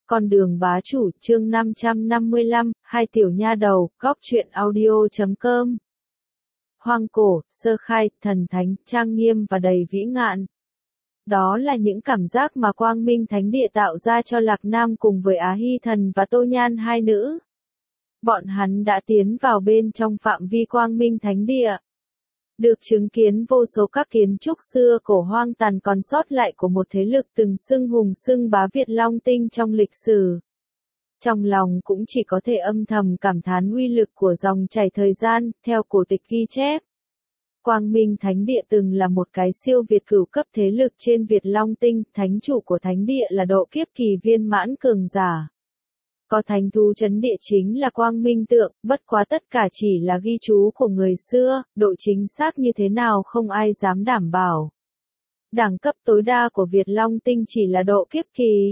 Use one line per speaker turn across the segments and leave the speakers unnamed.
Con đường bá chủ, chương 555, hai tiểu nha đầu, góc truyện audio.com. Hoang cổ, sơ khai, thần thánh, trang nghiêm và đầy vĩ ngạn. Đó là những cảm giác mà Quang Minh Thánh Địa tạo ra cho Lạc Nam cùng với Á Hy Thần và Tô Nhan hai nữ. Bọn hắn đã tiến vào bên trong phạm vi Quang Minh Thánh Địa. Được chứng kiến vô số các kiến trúc xưa cổ hoang tàn còn sót lại của một thế lực từng xưng hùng xưng bá Việt Long Tinh trong lịch sử. Trong lòng cũng chỉ có thể âm thầm cảm thán uy lực của dòng chảy thời gian, theo cổ tịch ghi chép. Quang Minh Thánh Địa từng là một cái siêu việt cửu cấp thế lực trên Việt Long Tinh, thánh chủ của Thánh Địa là độ kiếp kỳ viên mãn cường giả. Có thánh thú trấn địa chính là Quang Minh Tượng, bất quá tất cả chỉ là ghi chú của người xưa, độ chính xác như thế nào không ai dám đảm bảo. Đẳng cấp tối đa của Việt Long Tinh chỉ là độ kiếp kỳ.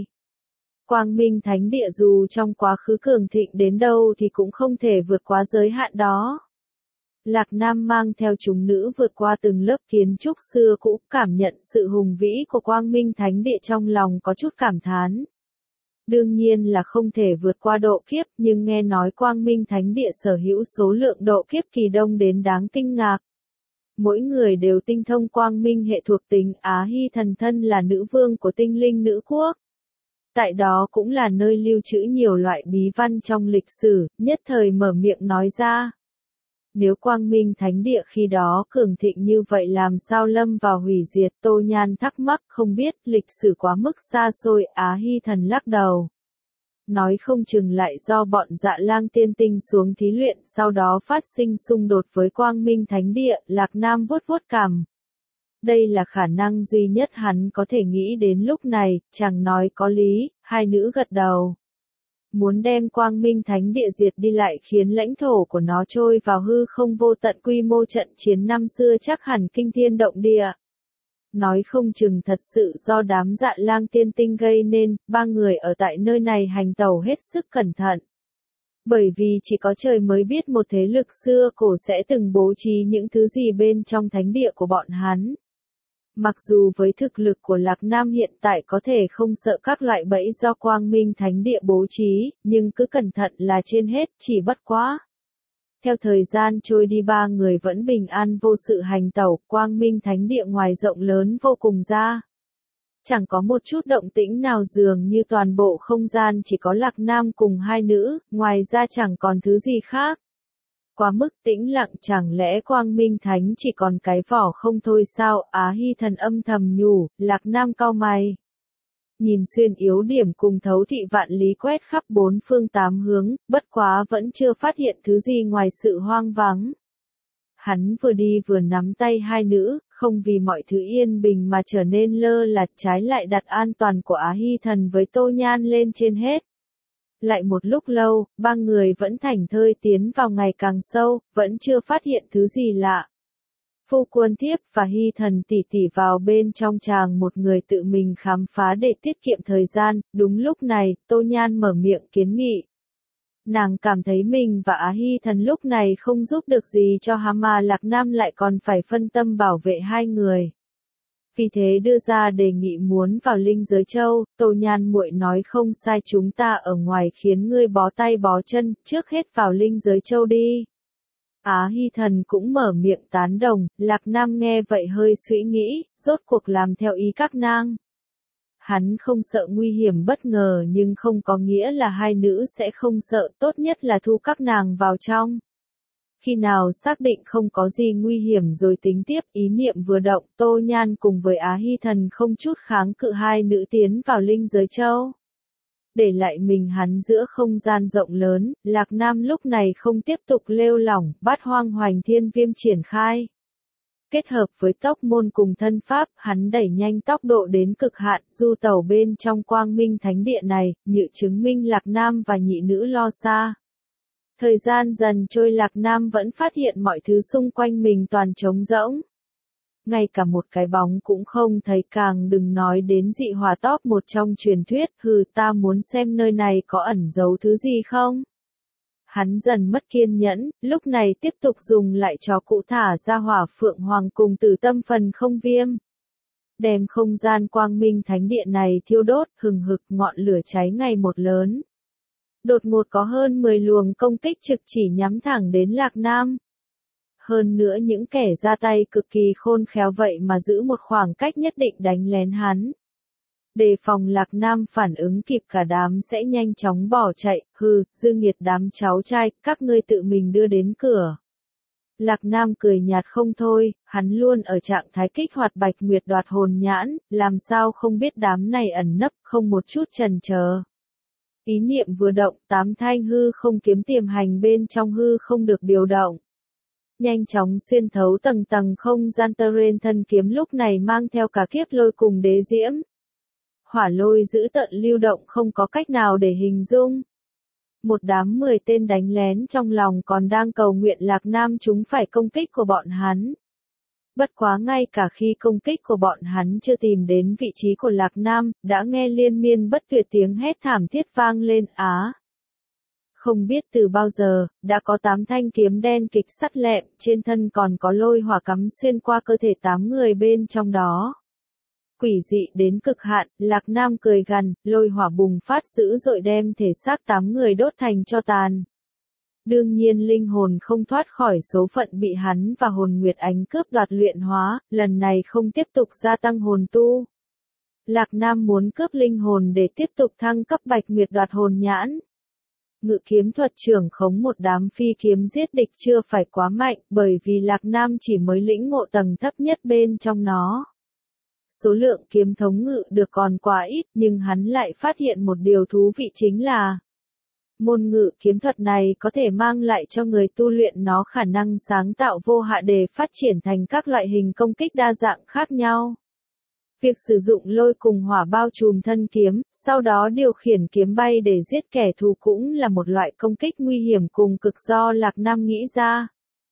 Quang Minh Thánh Địa dù trong quá khứ cường thịnh đến đâu thì cũng không thể vượt quá giới hạn đó. Lạc Nam mang theo chúng nữ vượt qua từng lớp kiến trúc xưa cũ, cảm nhận sự hùng vĩ của Quang Minh Thánh Địa trong lòng có chút cảm thán. Đương nhiên là không thể vượt qua độ kiếp, nhưng nghe nói Quang Minh Thánh Địa sở hữu số lượng độ kiếp kỳ đông đến đáng kinh ngạc. Mỗi người đều tinh thông Quang Minh hệ thuộc tính. Á Hy Thần thân là nữ vương của tinh linh nữ quốc. Tại đó cũng là nơi lưu trữ nhiều loại bí văn trong lịch sử, nhất thời mở miệng nói ra. Nếu Quang Minh Thánh Địa khi đó cường thịnh như vậy làm sao lâm vào hủy diệt? Tô Nhan thắc mắc, không biết, lịch sử quá mức xa xôi. Á Hy Thần lắc đầu. Nói không chừng lại do bọn Dạ Lang tiên tinh xuống thí luyện sau đó phát sinh xung đột với Quang Minh Thánh Địa. Lạc Nam vuốt vuốt cằm. Đây là khả năng duy nhất hắn có thể nghĩ đến lúc này, chàng nói có lý. Hai nữ gật đầu. Muốn đem Quang Minh Thánh Địa diệt đi lại khiến lãnh thổ của nó trôi vào hư không vô tận. Quy mô trận chiến năm xưa chắc hẳn kinh thiên động địa. Nói không chừng thật sự do đám Dạ Lang tiên tinh gây nên. Ba người ở tại nơi này hành tẩu hết sức cẩn thận. Bởi vì chỉ có trời mới biết một thế lực xưa cổ sẽ từng bố trí những thứ gì bên trong thánh địa của bọn hắn. Mặc dù với thực lực của Lạc Nam hiện tại có thể không sợ các loại bẫy do Quang Minh Thánh Địa bố trí, nhưng cứ cẩn thận là trên hết, chỉ bất quá. Theo thời gian trôi đi ba người vẫn bình an vô sự hành tẩu. Quang Minh Thánh Địa ngoài rộng lớn vô cùng ra. Chẳng có một chút động tĩnh nào, dường như toàn bộ không gian chỉ có Lạc Nam cùng hai nữ, ngoài ra chẳng còn thứ gì khác. Quá mức tĩnh lặng, chẳng lẽ Quang Minh Thánh chỉ còn cái vỏ không thôi sao? Á Hy Thần âm thầm nhủ. Lạc Nam cau mày. Nhìn xuyên yếu điểm cùng thấu thị vạn lý quét khắp bốn phương tám hướng, bất quá vẫn chưa phát hiện thứ gì ngoài sự hoang vắng. Hắn vừa đi vừa nắm tay hai nữ, không vì mọi thứ yên bình mà trở nên lơ là, trái lại đặt an toàn của Á Hy Thần với Tô Nhan lên trên hết. Lại một lúc lâu, ba người vẫn thảnh thơi tiến vào ngày càng sâu, vẫn chưa phát hiện thứ gì lạ. Phu Quân Thiếp và Hy Thần tỷ tỷ vào bên trong, chàng một người tự mình khám phá để tiết kiệm thời gian. Đúng lúc này, Tô Nhan mở miệng kiến nghị. Nàng cảm thấy mình và Á Hy Thần lúc này không giúp được gì cho hắn mà Lạc Nam lại còn phải phân tâm bảo vệ hai người. Vì thế đưa ra đề nghị muốn vào Linh Giới Châu. Tô Nhan muội nói không sai, chúng ta ở ngoài khiến ngươi bó tay bó chân, trước hết vào Linh Giới Châu đi. Á Hy Thần cũng mở miệng tán đồng. Lạc Nam nghe vậy hơi suy nghĩ, rốt cuộc làm theo ý các nàng. Hắn không sợ nguy hiểm bất ngờ nhưng không có nghĩa là hai nữ sẽ không sợ, tốt nhất là thu các nàng vào trong. Khi nào xác định không có gì nguy hiểm rồi tính tiếp. Ý niệm vừa động, Tô Nhan cùng với Á Hy Thần không chút kháng cự hai nữ tiến vào Linh Giới Châu. Để lại mình hắn giữa không gian rộng lớn, Lạc Nam lúc này không tiếp tục lêu lỏng, Bát Hoang Hoành Thiên Viêm triển khai. Kết hợp với tốc môn cùng thân pháp, hắn đẩy nhanh tốc độ đến cực hạn, du tẩu bên trong Quang Minh Thánh Địa này, như chứng minh Lạc Nam và nhị nữ lo xa. Thời gian dần trôi, Lạc Nam vẫn phát hiện mọi thứ xung quanh mình toàn trống rỗng. Ngay cả một cái bóng cũng không thấy, càng đừng nói đến dị hỏa top một trong truyền thuyết. Ta muốn xem nơi này có ẩn giấu thứ gì không? Hắn dần mất kiên nhẫn, lúc này tiếp tục dùng lại trò cụ thả ra Hỏa Phượng Hoàng cùng Tử Tâm Phần Không Viêm. đem không gian quang minh thánh điện này thiêu đốt, hừng hực ngọn lửa cháy ngày một lớn. Đột ngột có hơn 10 luồng công kích trực chỉ nhắm thẳng đến Lạc Nam. Hơn nữa những kẻ ra tay cực kỳ khôn khéo vậy mà giữ một khoảng cách nhất định đánh lén hắn. Đề phòng Lạc Nam phản ứng kịp cả đám sẽ nhanh chóng bỏ chạy, hừ, dư nghiệt đám cháu trai, các ngươi tự mình đưa đến cửa. Lạc Nam cười nhạt không thôi, hắn luôn ở trạng thái kích hoạt Bạch Nguyệt đoạt hồn nhãn, làm sao không biết đám này ẩn nấp, không một chút chần chờ. Ý niệm vừa động, 8 thanh hư không kiếm tiềm hành bên trong hư không được điều động. Nhanh chóng xuyên thấu tầng tầng không gian. Teren thân kiếm lúc này mang theo cả kiếp lôi cùng đế diễm. Hỏa lôi giữ tận lưu động không có cách nào để hình dung. Một đám 10 tên đánh lén trong lòng còn đang cầu nguyện Lạc Nam chúng phải công kích của bọn hắn. Bất quá ngay cả khi công kích của bọn hắn chưa tìm đến vị trí của Lạc Nam, đã nghe liên miên bất tuyệt tiếng hét thảm thiết vang lên á. Không biết từ bao giờ, đã có 8 thanh kiếm đen kịch sắt lẹm, trên thân còn có lôi hỏa cắm xuyên qua cơ thể 8 người bên trong đó. Quỷ dị đến cực hạn, Lạc Nam cười gằn, lôi hỏa bùng phát dữ dội đem thể xác 8 người đốt thành tro tàn. Đương nhiên linh hồn không thoát khỏi số phận bị hắn và hồn nguyệt ánh cướp đoạt luyện hóa, lần này không tiếp tục gia tăng hồn tu. Lạc Nam muốn cướp linh hồn để tiếp tục thăng cấp Bạch Nguyệt đoạt hồn nhãn. Ngự kiếm thuật trưởng khống một đám phi kiếm giết địch chưa phải quá mạnh, bởi vì Lạc Nam chỉ mới lĩnh ngộ tầng thấp nhất bên trong nó. Số lượng kiếm thống ngự được còn quá ít, nhưng hắn lại phát hiện một điều thú vị chính là môn ngự kiếm thuật này có thể mang lại cho người tu luyện nó khả năng sáng tạo vô hạn để phát triển thành các loại hình công kích đa dạng khác nhau. Việc sử dụng lôi cùng hỏa bao trùm thân kiếm, sau đó điều khiển kiếm bay để giết kẻ thù cũng là một loại công kích nguy hiểm cùng cực do Lạc Nam nghĩ ra.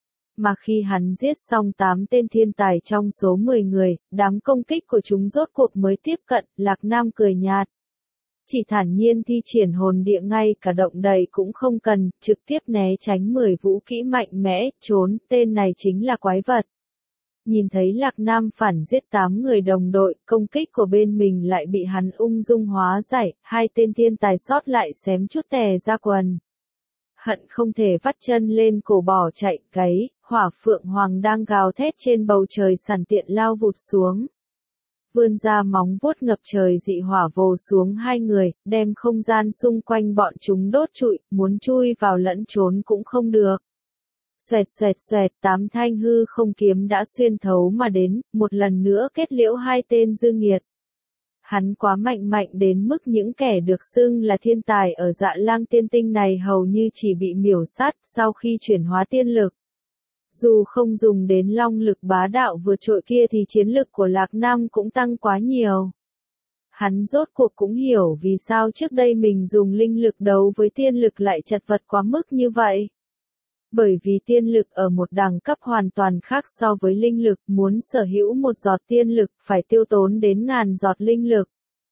Mà khi hắn giết xong 8 tên thiên tài trong số 10 người, đám công kích của chúng rốt cuộc mới tiếp cận, Lạc Nam cười nhạt. Chỉ thản nhiên thi triển hồn địa ngay cả động đậy cũng không cần, trực tiếp né tránh 10 vũ kỹ mạnh mẽ, trốn, tên này chính là quái vật. Nhìn thấy Lạc Nam phản giết 8 người đồng đội, công kích của bên mình lại bị hắn ung dung hóa giải, 2 tên thiên tài sót lại xém chút tè ra quần. Hận không thể vắt chân lên cổ bỏ chạy, gáy, hỏa phượng hoàng đang gào thét trên bầu trời sẵn tiện lao vụt xuống. Vươn ra móng vuốt ngập trời dị hỏa vồ xuống 2 người, đem không gian xung quanh bọn chúng đốt trụi, muốn chui vào lẫn trốn cũng không được. Xoẹt xoẹt xoẹt, 8 thanh hư không kiếm đã xuyên thấu mà đến, một lần nữa kết liễu 2 tên dư nghiệt. Hắn quá mạnh đến mức những kẻ được xưng là thiên tài ở Dạ Lang Tiên Tinh này hầu như chỉ bị miểu sát sau khi chuyển hóa tiên lực. Dù không dùng đến long lực bá đạo vượt trội kia thì chiến lực của Lạc Nam cũng tăng quá nhiều. Hắn rốt cuộc cũng hiểu vì sao trước đây mình dùng linh lực đấu với tiên lực lại chật vật quá mức như vậy. Bởi vì tiên lực ở một đẳng cấp hoàn toàn khác so với linh lực, muốn sở hữu một giọt tiên lực phải tiêu tốn đến ngàn giọt linh lực.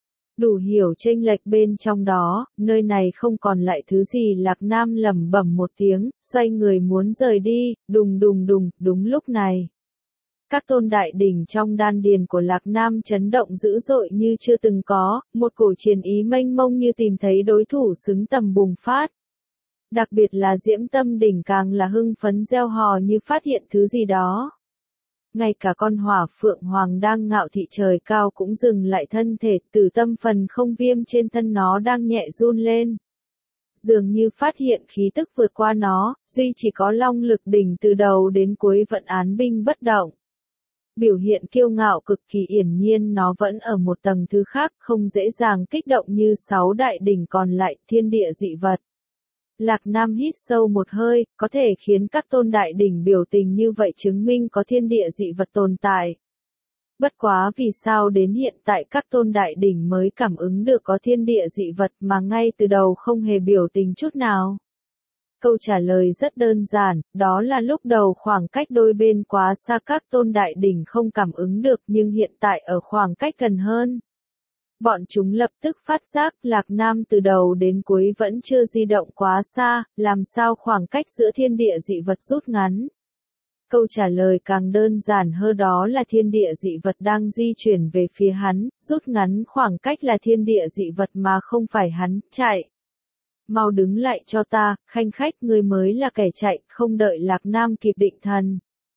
Đủ hiểu chênh lệch bên trong đó, nơi này không còn lại thứ gì. Lạc Nam lẩm bẩm một tiếng, xoay người muốn rời đi, đùng, đúng lúc này. Các tôn đại đỉnh trong đan điền của Lạc Nam chấn động dữ dội như chưa từng có, một cổ chiến ý mênh mông như tìm thấy đối thủ xứng tầm bùng phát. Đặc biệt là Diễm Tâm đỉnh càng là hưng phấn reo hò như phát hiện thứ gì đó. Ngay cả con hỏa phượng hoàng đang ngạo thị trời cao cũng dừng lại thân thể, Tử Tâm phần không viêm trên thân nó đang nhẹ run lên. Dường như phát hiện khí tức vượt qua nó, duy chỉ có long lực đỉnh từ đầu đến cuối vẫn án binh bất động. Biểu hiện kiêu ngạo cực kỳ yển nhiên nó vẫn ở một tầng thứ khác, không dễ dàng kích động như 6 đại đỉnh còn lại, thiên địa dị vật. Lạc Nam hít sâu một hơi, có thể khiến các tôn đại đỉnh biểu tình như vậy chứng minh có thiên địa dị vật tồn tại. Bất quá vì sao đến hiện tại các tôn đại đỉnh mới cảm ứng được có thiên địa dị vật mà ngay từ đầu không hề biểu tình chút nào? Câu trả lời rất đơn giản, đó là lúc đầu khoảng cách đôi bên quá xa các tôn đại đỉnh không cảm ứng được nhưng hiện tại ở khoảng cách gần hơn. Bọn chúng lập tức phát giác Lạc Nam từ đầu đến cuối vẫn chưa di động quá xa, làm sao khoảng cách giữa thiên địa dị vật rút ngắn. Câu trả lời càng đơn giản hơn, đó là thiên địa dị vật đang di chuyển về phía hắn, rút ngắn khoảng cách là thiên địa dị vật mà không phải hắn, chạy. Mau đứng lại cho ta, khanh khách, ngươi mới là kẻ chạy, không đợi Lạc Nam kịp định thần.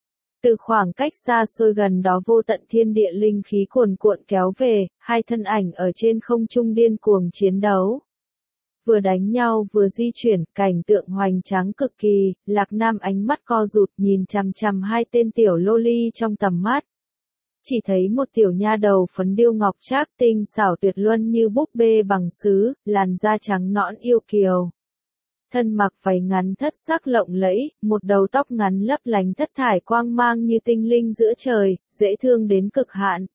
Từ khoảng cách xa xôi gần đó vô tận thiên địa linh khí cuồn cuộn kéo về, hai thân ảnh ở trên không trung điên cuồng chiến đấu. Vừa đánh nhau vừa di chuyển, cảnh tượng hoành tráng cực kỳ, Lạc Nam ánh mắt co rụt nhìn chằm chằm hai tên tiểu lô ly trong tầm mắt. Chỉ thấy một tiểu nha đầu phấn điêu ngọc trác tinh xảo tuyệt luân như búp bê bằng sứ, làn da trắng nõn yêu kiều. Thân mặc váy ngắn thất sắc lộng lẫy, một đầu tóc ngắn lấp lánh thất thải quang mang như tinh linh giữa trời, dễ thương đến cực hạn.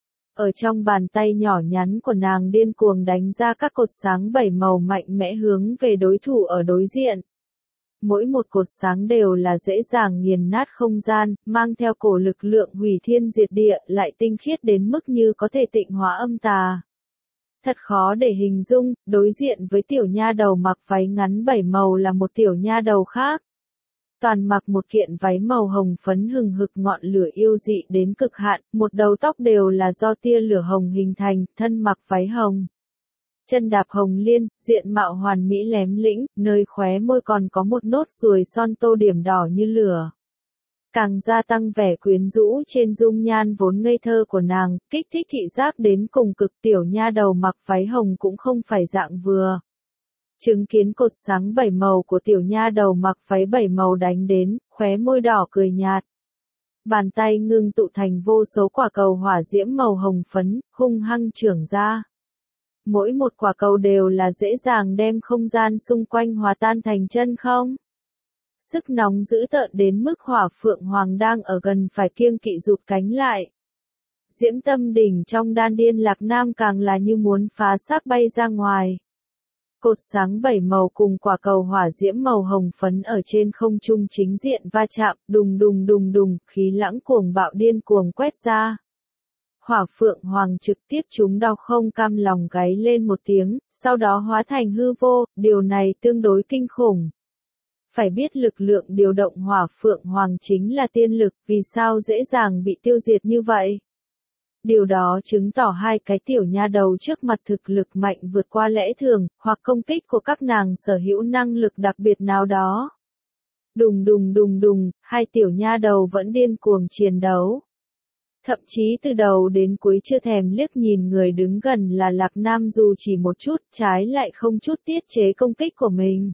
Ở trong bàn tay nhỏ nhắn của nàng điên cuồng đánh ra các cột sáng bảy màu mạnh mẽ hướng về đối thủ ở đối diện. Mỗi một cột sáng đều là dễ dàng nghiền nát không gian, mang theo cổ lực lượng hủy thiên diệt địa, lại tinh khiết đến mức như có thể tịnh hóa âm tà. Thật khó để hình dung, đối diện với tiểu nha đầu mặc váy ngắn bảy màu là một tiểu nha đầu khác. Toàn mặc một kiện váy màu hồng phấn hừng hực ngọn lửa yêu dị đến cực hạn, một đầu tóc đều là do tia lửa hồng hình thành, thân mặc váy hồng. Chân đạp hồng liên, diện mạo hoàn mỹ lém lĩnh, nơi khóe môi còn có một nốt ruồi son tô điểm đỏ như lửa. Càng gia tăng vẻ quyến rũ trên dung nhan vốn ngây thơ của nàng, kích thích thị giác đến cùng cực. Tiểu nha đầu mặc váy hồng cũng không phải dạng vừa. Chứng kiến cột sáng bảy màu của tiểu nha đầu mặc váy bảy màu đánh đến, khóe môi đỏ cười nhạt. Bàn tay ngưng tụ thành vô số quả cầu hỏa diễm màu hồng phấn, hung hăng chưởng ra. Mỗi một quả cầu đều là dễ dàng đem không gian xung quanh hòa tan thành chân không. Sức nóng dữ tợn đến mức Hỏa Phượng Hoàng đang ở gần phải kiêng kỵ rụt cánh lại. Diễm tâm đỉnh trong đan điên Lạc Nam càng là như muốn phá xác bay ra ngoài. Cột sáng bảy màu cùng quả cầu hỏa diễm màu hồng phấn ở trên không trung chính diện va chạm, đùng đùng đùng đùng, khí lãng cuồng bạo điên cuồng quét ra. Hỏa Phượng Hoàng trực tiếp trúng đau không cam lòng gáy lên một tiếng, sau đó hóa thành hư vô, điều này tương đối kinh khủng. Phải biết lực lượng điều động Hỏa Phượng Hoàng chính là tiên lực, vì sao dễ dàng bị tiêu diệt như vậy? Điều đó chứng tỏ hai cái tiểu nha đầu trước mặt thực lực mạnh vượt qua lẽ thường, hoặc công kích của các nàng sở hữu năng lực đặc biệt nào đó. Đùng đùng đùng đùng, hai tiểu nha đầu vẫn điên cuồng chiến đấu. Thậm chí từ đầu đến cuối chưa thèm liếc nhìn người đứng gần là Lạc Nam dù chỉ một chút, trái lại không chút tiết chế công kích của mình.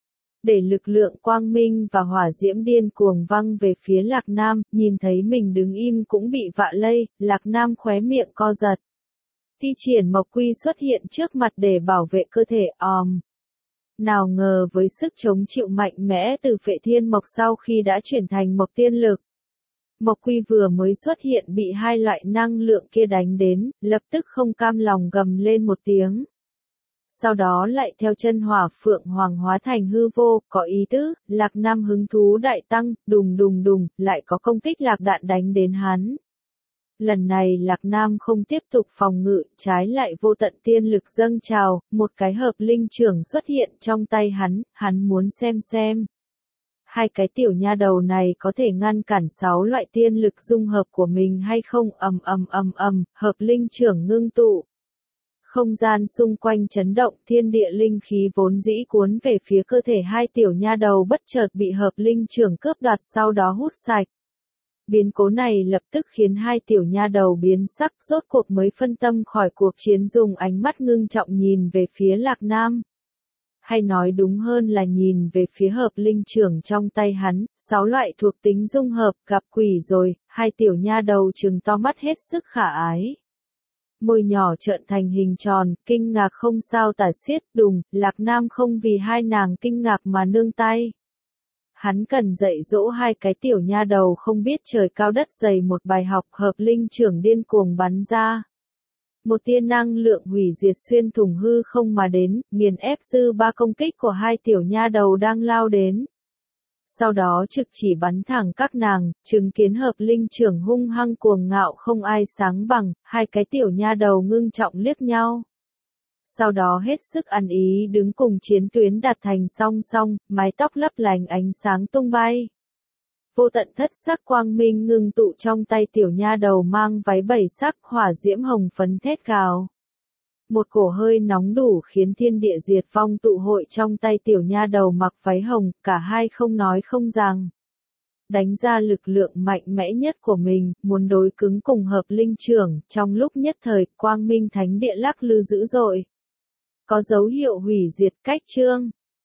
Để lực lượng quang minh và hỏa diễm điên cuồng văng về phía Lạc Nam, nhìn thấy mình đứng im cũng bị vạ lây, Lạc Nam khóe miệng co giật. Thi triển Mộc Quy xuất hiện trước mặt để bảo vệ cơ thể, Nào ngờ với sức chống chịu mạnh mẽ từ Phệ Thiên Mộc sau khi đã chuyển thành Mộc Tiên Lực. Mộc Quy vừa mới xuất hiện bị hai loại năng lượng kia đánh đến, lập tức không cam lòng gầm lên một tiếng. Sau đó lại theo chân Hỏa Phượng Hoàng hóa thành hư vô, có ý tứ, Lạc Nam hứng thú đại tăng, đùng đùng đùng, lại có công kích lạc đạn đánh đến hắn. Lần này Lạc Nam không tiếp tục phòng ngự, trái lại vô tận tiên lực dâng trào, một cái hợp linh chưởng xuất hiện trong tay hắn muốn xem. Hai cái tiểu nha đầu này có thể ngăn cản 6 loại tiên lực dung hợp của mình hay không? Hợp linh chưởng ngưng tụ. Không gian xung quanh chấn động, thiên địa linh khí vốn dĩ cuốn về phía cơ thể hai tiểu nha đầu bất chợt bị hợp linh chưởng cướp đoạt sau đó hút sạch. Biến cố này lập tức khiến hai tiểu nha đầu biến sắc, rốt cuộc mới phân tâm khỏi cuộc chiến, dùng ánh mắt ngưng trọng nhìn về phía Lạc Nam. Hay nói đúng hơn là nhìn về phía hợp linh chưởng trong tay hắn, 6 loại thuộc tính dung hợp, gặp quỷ rồi, hai tiểu nha đầu trừng to mắt hết sức khả ái. Môi nhỏ trợn thành hình tròn, kinh ngạc không sao tả xiết, đùng, Lạc Nam không vì hai nàng kinh ngạc mà nương tay. Hắn cần dạy dỗ hai cái tiểu nha đầu không biết trời cao đất dày một bài học, hợp linh chưởng điên cuồng bắn ra. Một tia năng lượng hủy diệt xuyên thủng hư không mà đến, nghiền ép dư ba công kích của hai tiểu nha đầu đang lao đến. Sau đó trực chỉ bắn thẳng các nàng, chứng kiến hợp linh chưởng hung hăng cuồng ngạo không ai sáng bằng, hai cái tiểu nha đầu ngưng trọng liếc nhau. Sau đó hết sức ăn ý đứng cùng chiến tuyến đặt thành song song, mái tóc lấp lánh ánh sáng tung bay. Vô tận thất sắc quang minh ngưng tụ trong tay tiểu nha đầu mang váy bảy sắc hỏa diễm hồng phấn thét gào. Một cổ hơi nóng đủ khiến thiên địa diệt vong tụ hội trong tay tiểu nha đầu mặc váy hồng, cả hai không nói không rằng. Đánh ra lực lượng mạnh mẽ nhất của mình, muốn đối cứng cùng hợp linh trưởng, trong lúc nhất thời, quang minh thánh địa lắc lư dữ dội. Có dấu hiệu hủy diệt cách chương.